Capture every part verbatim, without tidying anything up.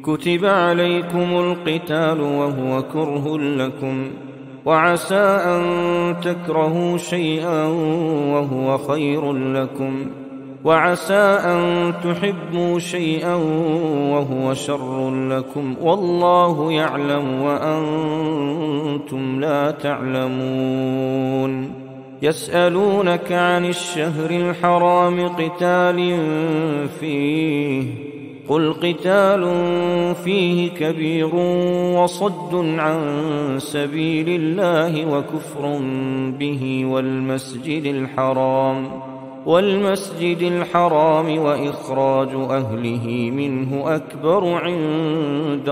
كتب عليكم القتال وهو كره لكم، وعسى أن تكرهوا شيئا وهو خير لكم، وعسى أن تحبوا شيئا وهو شر لكم، والله يعلم وأنتم لا تعلمون. يسألونك عن الشهر الحرام قتال فيه، قل قتال فيه كبير وصد عن سبيل الله وكفر به والمسجد الحرام والمسجد الحرام وإخراج أهله منه أكبر عند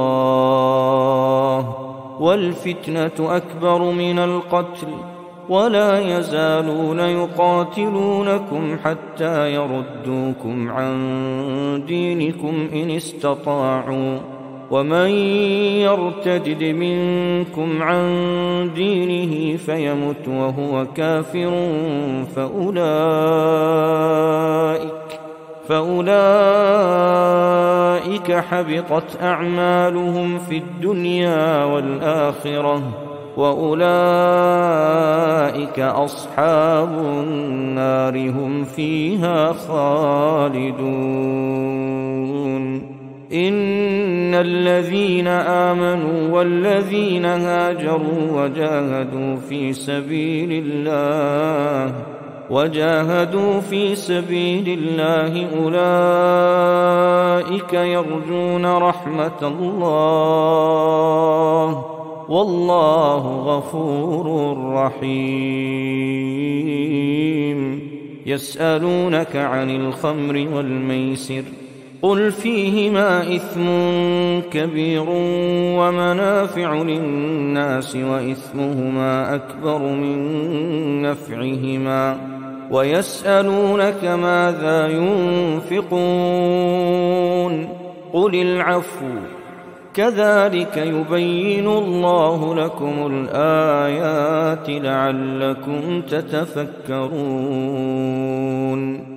الله، والفتنة أكبر من القتل، ولا يزالون يقاتلونكم حتى يردوكم عن دينكم إن استطاعوا، ومن يرتد منكم عن دينه فيمت وهو كافر فأولئك, فأولئك حبطت أعمالهم في الدنيا والآخرة، وأولئك أصحاب النار هم فيها خالدون. إن الذين آمنوا والذين هاجروا وجاهدوا في سبيل الله وجاهدوا في سبيل الله أولئك يرجون رحمة الله، والله غفور رحيم. يسألونك عن الخمر والميسر، قل فيهما إثم كبير ومنافع للناس وإثمهما أكبر من نفعهما، ويسألونك ماذا ينفقون، قل العفو، كذلك يبين الله لكم الآيات لعلكم تتفكرون.